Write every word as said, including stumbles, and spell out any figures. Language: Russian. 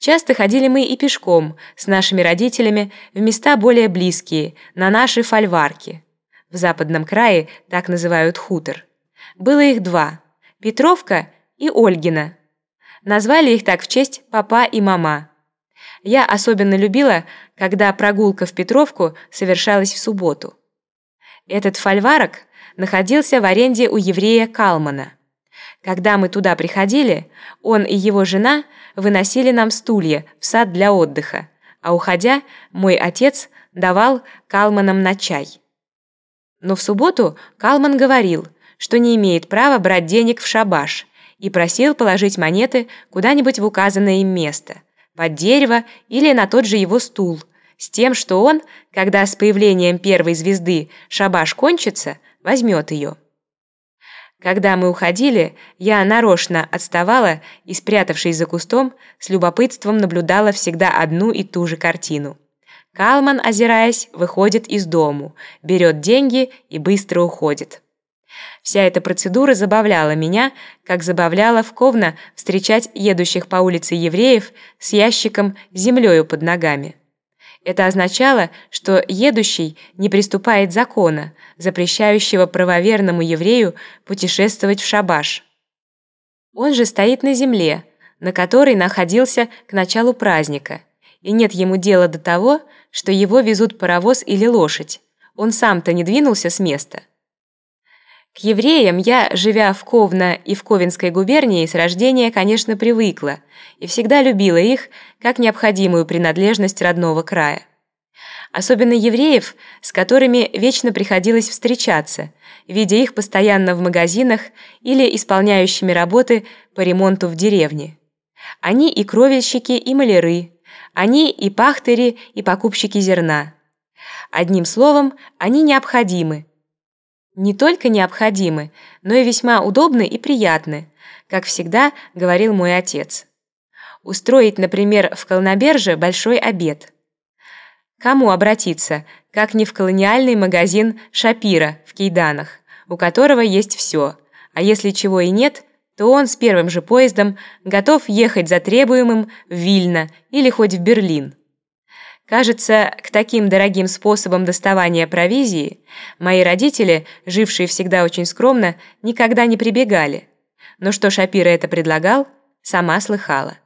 Часто ходили мы и пешком с нашими родителями в места более близкие, на наши фольварки. В западном крае так называют хутор. Было их два – Петровка и Ольгина. Назвали их так в честь папа и мама. Я особенно любила, когда прогулка в Петровку совершалась в субботу. Этот фольварок находился в аренде у еврея Калмана. Когда мы туда приходили, он и его жена выносили нам стулья в сад для отдыха, а уходя, мой отец давал Калманам на чай. Но в субботу Калман говорил, что не имеет права брать денег в шабаш, и просил положить монеты куда-нибудь в указанное им место, под дерево или на тот же его стул, с тем, что он, когда с появлением первой звезды шабаш кончится, возьмет ее. Когда мы уходили, я нарочно отставала и, спрятавшись за кустом, с любопытством наблюдала всегда одну и ту же картину. Калман, озираясь, выходит из дому, берет деньги и быстро уходит. Вся эта процедура забавляла меня, как забавляла в Ковна встречать едущих по улице евреев с ящиком с землею под ногами. Это означало, что едущий не приступает закона, запрещающего правоверному еврею путешествовать в шабаш. Он же стоит на земле, на которой находился к началу праздника, и нет ему дела до того, что его везут паровоз или лошадь. Он сам-то не двинулся с места. К евреям я, живя в Ковна и в Ковенской губернии, с рождения, конечно, привыкла и всегда любила их как необходимую принадлежность родного края. Особенно евреев, с которыми вечно приходилось встречаться, видя их постоянно в магазинах или исполняющими работы по ремонту в деревне. Они и кровельщики, и маляры, они и пахтари, и покупщики зерна. Одним словом, они необходимы. Не только необходимы, но и весьма удобны и приятны, как всегда говорил мой отец. Устроить, например, в Колноберже большой обед. Кому обратиться, как не в колониальный магазин «Шапира» в Кейданах, у которого есть все, а если чего и нет, то он с первым же поездом готов ехать за требуемым в Вильно или хоть в Берлин. Кажется, к таким дорогим способам доставания провизии мои родители, жившие всегда очень скромно, никогда не прибегали. Но что Шапира это предлагал, сама слыхала.